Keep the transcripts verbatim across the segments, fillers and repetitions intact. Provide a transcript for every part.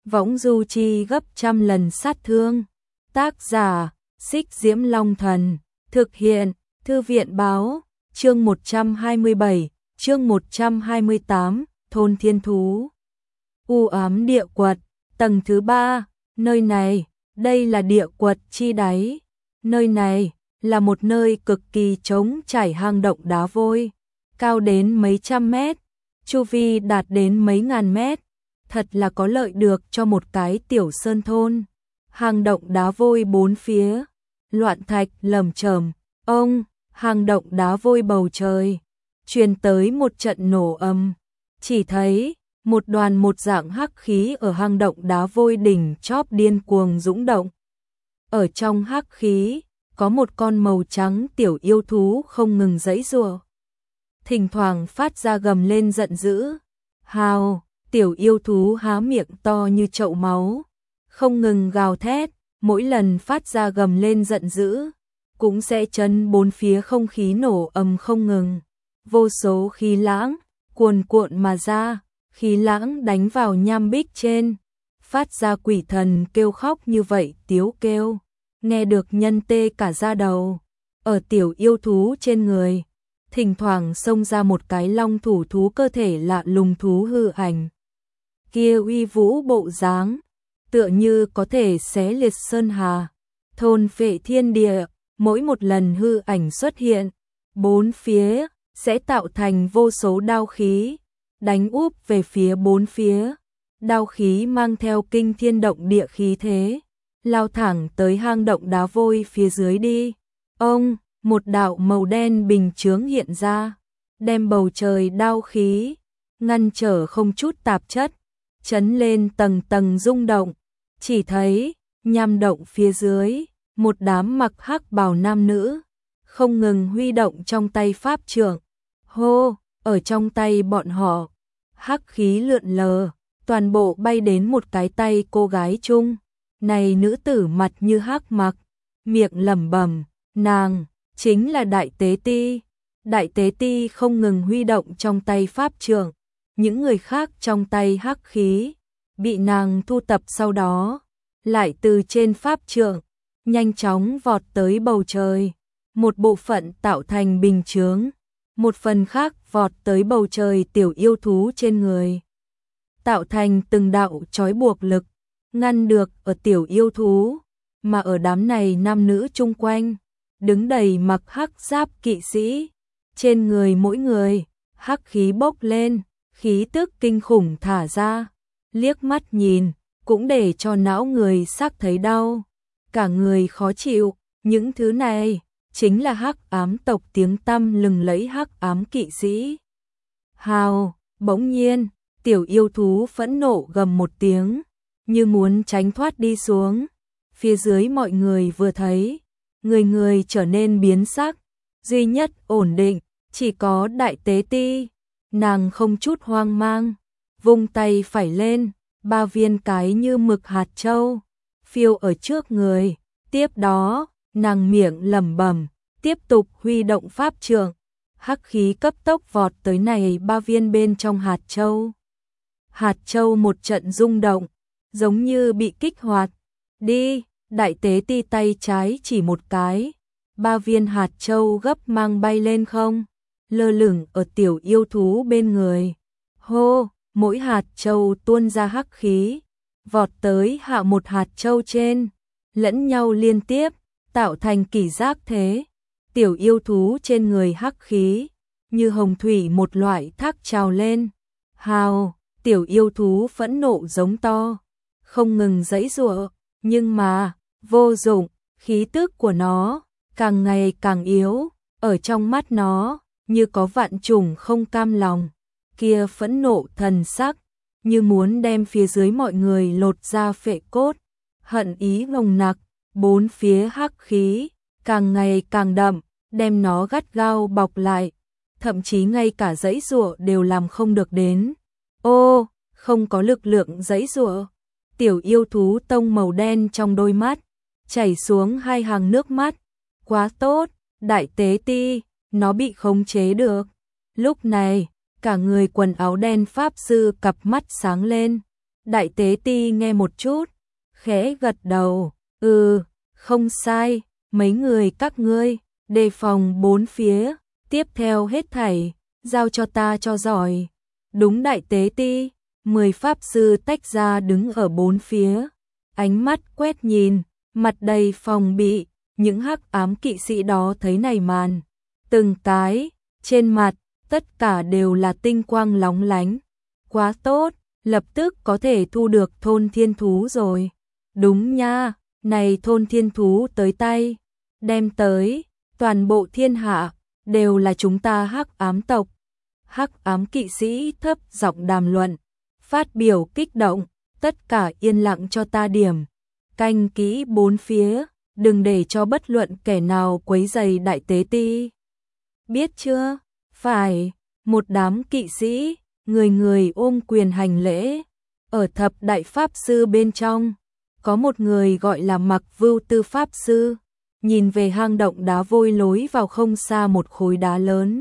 võng du chi gấp trăm lần sát thương. Tác giả, Xích Diễm Long Thần, thực hiện, Thư viện Báo, chương một trăm hai mươi bảy, chương một trăm hai mươi tám, thôn thiên thú. U ám địa quật, tầng thứ ba, nơi này, đây là địa quật chi đáy. Nơi này là một nơi cực kỳ trống trải hang động đá vôi, cao đến mấy trăm mét, chu vi đạt đến mấy ngàn mét, thật là có lợi được cho một cái tiểu sơn thôn. Hang động đá vôi bốn phía, loạn thạch lởm chởm, ông, hang động đá vôi bầu trời, truyền tới một trận nổ ầm, chỉ thấy một đoàn một dạng hắc khí ở hang động đá vôi đỉnh chóp điên cuồng dũng động. Ở trong hắc khí, có một con màu trắng tiểu yêu thú không ngừng giãy giụa, thỉnh thoảng phát ra gầm lên giận dữ. Hào, tiểu yêu thú há miệng to như chậu máu, không ngừng gào thét, mỗi lần phát ra gầm lên giận dữ, cũng sẽ chấn bốn phía không khí nổ ầm không ngừng. Vô số khí lãng cuồn cuộn mà ra, khí lãng đánh vào nham bích trên, phát ra quỷ thần kêu khóc như vậy tiếu kêu, nghe được nhân tê cả da đầu. Ở tiểu yêu thú trên người, thỉnh thoảng xông ra một cái long thủ thú cơ thể lạ lùng thú hư ảnh. Kia uy vũ bộ dáng, tựa như có thể xé liệt sơn hà, thôn phệ thiên địa, mỗi một lần hư ảnh xuất hiện, bốn phía sẽ tạo thành vô số đao khí, đánh úp về phía bốn phía. Đao khí mang theo kinh thiên động địa khí thế, lao thẳng tới hang động đá vôi phía dưới đi. Ông, một đạo màu đen bình chướng hiện ra, đem bầu trời đao khí ngăn trở không chút tạp chất, chấn lên tầng tầng rung động. Chỉ thấy nham động phía dưới, một đám mặc hắc bào nam nữ không ngừng huy động trong tay pháp trượng. Hô, ở trong tay bọn họ, hắc khí lượn lờ, toàn bộ bay đến một cái tay cô gái chung. Này nữ tử mặt như hắc mặc, miệng lẩm bẩm, nàng chính là Đại Tế Ti. Đại Tế Ti không ngừng huy động trong tay pháp trượng, những người khác trong tay hắc khí bị nàng thu tập, sau đó lại từ trên pháp trượng nhanh chóng vọt tới bầu trời. Một bộ phận tạo thành bình chướng, một phần khác vọt tới bầu trời tiểu yêu thú trên người, tạo thành từng đạo trói buộc lực, ngăn được ở tiểu yêu thú. Mà ở đám này nam nữ chung quanh, đứng đầy mặc hắc giáp kỵ sĩ, trên người mỗi người hắc khí bốc lên, khí tức kinh khủng thả ra, liếc mắt nhìn cũng để cho não người sắc thấy đau, cả người khó chịu. Những thứ này chính là hắc ám tộc tiếng tăm lừng lẫy hắc ám kỵ sĩ. Hào, bỗng nhiên, tiểu yêu thú phẫn nộ gầm một tiếng, như muốn tránh thoát đi xuống. Phía dưới mọi người vừa thấy, người người trở nên biến sắc, duy nhất ổn định chỉ có Đại Tế Ti. Nàng không chút hoang mang, vung tay phải lên, ba viên cái như mực hạt châu phiêu ở trước người. Tiếp đó, nàng miệng lẩm bẩm, tiếp tục huy động pháp trượng, hắc khí cấp tốc vọt tới này ba viên bên trong hạt châu. Hạt châu một trận rung động, giống như bị kích hoạt. Đi, Đại Tế Ti tay trái chỉ một cái, ba viên hạt châu gấp mang bay lên không, lơ lửng ở tiểu yêu thú bên người. Hô, mỗi hạt châu tuôn ra hắc khí, vọt tới hạ một hạt châu trên, lẫn nhau liên tiếp, tạo thành kỷ giác thế. Tiểu yêu thú trên người hắc khí, như hồng thủy một loại thác trào lên. Hào, tiểu yêu thú phẫn nộ giống to, không ngừng giãy giụa, nhưng mà vô dụng, khí tức của nó càng ngày càng yếu, ở trong mắt nó như có vạn trùng không cam lòng. Kia phẫn nộ thần sắc, như muốn đem phía dưới mọi người lột ra phệ cốt, hận ý nồng nặc. Bốn phía hắc khí càng ngày càng đậm, đem nó gắt gao bọc lại, thậm chí ngay cả giãy giụa đều làm không được đến. Ô, không có lực lượng giãy giụa. Tiểu yêu thú tông màu đen trong đôi mắt chảy xuống hai hàng nước mắt. Quá tốt, Đại Tế Ti, nó bị khống chế được. Lúc này, cả người quần áo đen pháp sư cặp mắt sáng lên, Đại tế ti nghe một chút, khẽ gật đầu, ừ, không sai, mấy người các ngươi, đề phòng bốn phía, tiếp theo hết thảy, giao cho ta cho giỏi. Đúng đại tế ti, mười pháp sư tách ra đứng ở bốn phía, ánh mắt quét nhìn, mặt đầy phòng bị, những hắc ám kỵ sĩ đó thấy này màn, từng cái, trên mặt, tất cả đều là tinh quang lóng lánh. Quá tốt, lập tức có thể thu được thôn thiên thú rồi. Đúng nha, này thôn thiên thú tới tay, đem tới, toàn bộ thiên hạ, đều là chúng ta hắc ám tộc. Hắc ám kỵ sĩ thấp giọng đàm luận, phát biểu kích động, tất cả yên lặng cho ta điểm. Canh kỹ bốn phía, đừng để cho bất luận kẻ nào quấy rầy đại tế ti. Biết chưa? Phải, một đám kỵ sĩ, người người ôm quyền hành lễ. Ở thập đại pháp sư bên trong, có một người gọi là Mặc Vưu Tư pháp sư, nhìn về hang động đá vôi lối vào không xa một khối đá lớn.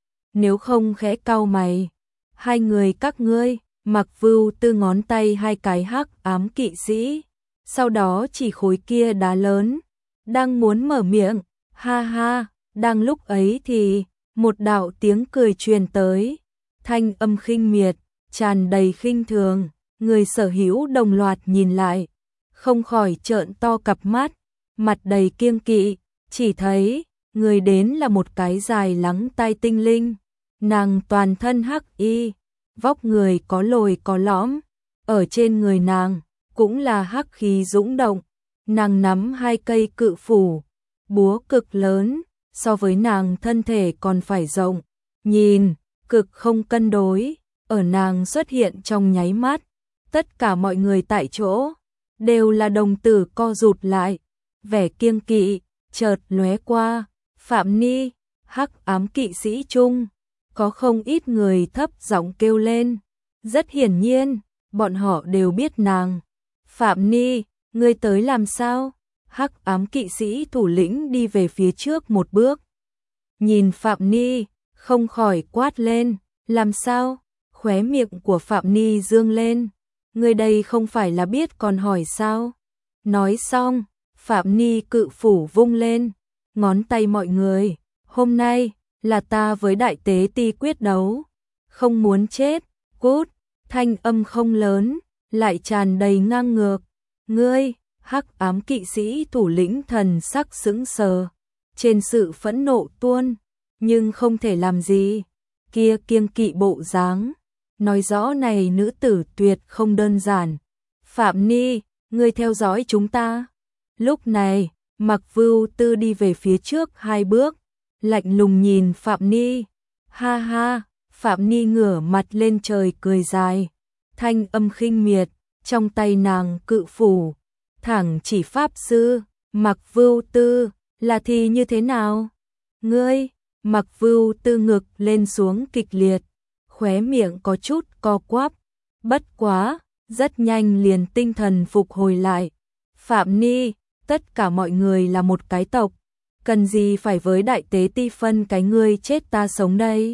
Nếu không khẽ cau mày, hai người các ngươi, Mặc Vưu Tư ngón tay hai cái hắc ám kỵ sĩ, sau đó chỉ khối kia đá lớn, đang muốn mở miệng, ha ha, đang lúc ấy thì một đạo tiếng cười truyền tới, thanh âm khinh miệt, tràn đầy khinh thường, người sở hữu đồng loạt nhìn lại, không khỏi trợn to cặp mắt, mặt đầy kiêng kỵ, chỉ thấy, người đến là một cái dài lắng tai tinh linh, nàng toàn thân hắc y, vóc người có lồi có lõm, ở trên người nàng, cũng là hắc khí dũng động, nàng nắm hai cây cự phủ, búa cực lớn, so với nàng thân thể còn phải rộng, nhìn, cực không cân đối, ở nàng xuất hiện trong nháy mắt, tất cả mọi người tại chỗ, đều là đồng tử co rụt lại, vẻ kiêng kỵ, chợt lóe qua, Phạm Ni, hắc ám kỵ sĩ chung, có không ít người thấp giọng kêu lên, rất hiển nhiên, bọn họ đều biết nàng. Phạm Ni, ngươi tới làm sao? Hắc ám kỵ sĩ thủ lĩnh đi về phía trước một bước. Nhìn Phạm Ni, không khỏi quát lên, làm sao? Khóe miệng của Phạm Ni dương lên, ngươi đây không phải là biết còn hỏi sao? Nói xong, Phạm Ni cự phủ vung lên, ngón tay mọi người, hôm nay, là ta với đại tế ti quyết đấu, không muốn chết, cút, thanh âm không lớn, lại tràn đầy ngang ngược, ngươi, hắc ám kỵ sĩ thủ lĩnh thần sắc sững sờ, trên sự phẫn nộ tuôn, nhưng không thể làm gì, kia kiêng kỵ bộ dáng, nói rõ này nữ tử tuyệt không đơn giản. Phạm Ni, ngươi theo dõi chúng ta. Lúc này, Mặc Vưu Tư đi về phía trước hai bước, lạnh lùng nhìn Phạm Ni. Ha ha, Phạm Ni ngửa mặt lên trời cười dài, thanh âm khinh miệt, trong tay nàng cự phủ, thẳng chỉ pháp sư, Mặc Vưu Tư, là thì như thế nào? Ngươi, Mặc Vưu Tư ngực lên xuống kịch liệt, khóe miệng có chút co quắp, bất quá, rất nhanh liền tinh thần phục hồi lại. Phạm Ni, tất cả mọi người là một cái tộc, cần gì phải với đại tế ti phân cái ngươi chết ta sống đây?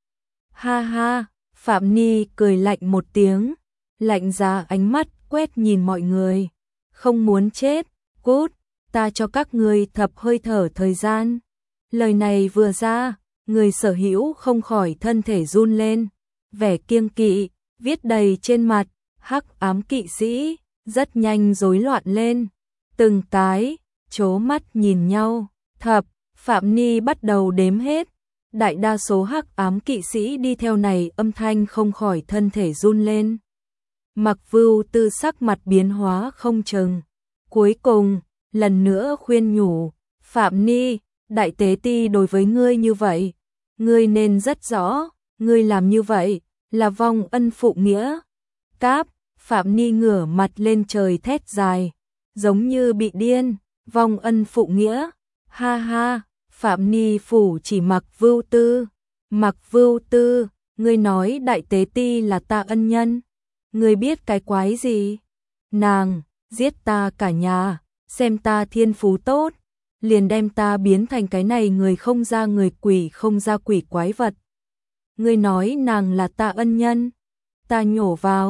Ha ha, Phạm Ni cười lạnh một tiếng, lạnh giá ánh mắt quét nhìn mọi người, không muốn chết, cút, ta cho các ngươi thập hơi thở thời gian. Lời này vừa ra, người sở hữu không khỏi thân thể run lên, vẻ kiêng kỵ, viết đầy trên mặt, hắc ám kỵ sĩ, rất nhanh rối loạn lên, từng cái, chố mắt nhìn nhau, thập, Phạm Ni bắt đầu đếm hết, đại đa số hắc ám kỵ sĩ đi theo này âm thanh không khỏi thân thể run lên. Mặc Vưu Tư sắc mặt biến hóa không chừng, cuối cùng, lần nữa khuyên nhủ, Phạm Ni, đại tế ti đối với ngươi như vậy, ngươi nên rất rõ, ngươi làm như vậy, là vong ân phụ nghĩa. Cáp, Phạm Ni ngửa mặt lên trời thét dài, giống như bị điên, vong ân phụ nghĩa, ha ha, Phạm Ni phủ chỉ Mặc Vưu Tư, Mặc Vưu Tư, ngươi nói đại tế ti là ta ân nhân, ngươi biết cái quái gì? Nàng, giết ta cả nhà, xem ta thiên phú tốt, liền đem ta biến thành cái này người không ra người quỷ không ra quỷ quái vật. Ngươi nói nàng là ta ân nhân, ta nhổ vào,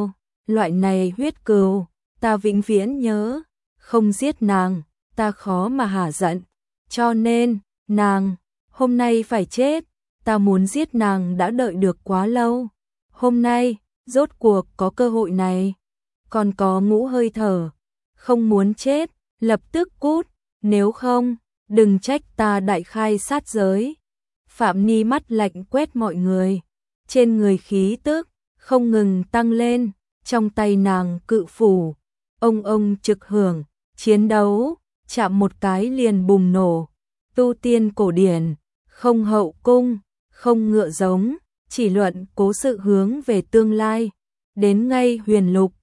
loại này huyết cừu, ta vĩnh viễn nhớ, không giết nàng, ta khó mà hả giận, cho nên, nàng, hôm nay phải chết, ta muốn giết nàng đã đợi được quá lâu, hôm nay, rốt cuộc có cơ hội này, còn có ngũ hơi thở, không muốn chết, lập tức cút, nếu không, đừng trách ta đại khai sát giới. Phạm Ni mắt lạnh quét mọi người, trên người khí tức, không ngừng tăng lên, trong tay nàng cự phủ, ông ông trực hưởng, chiến đấu, chạm một cái liền bùng nổ, tu tiên cổ điển, không hậu cung, không ngựa giống, chỉ luận cố sự hướng về tương lai, đến ngay huyền lục,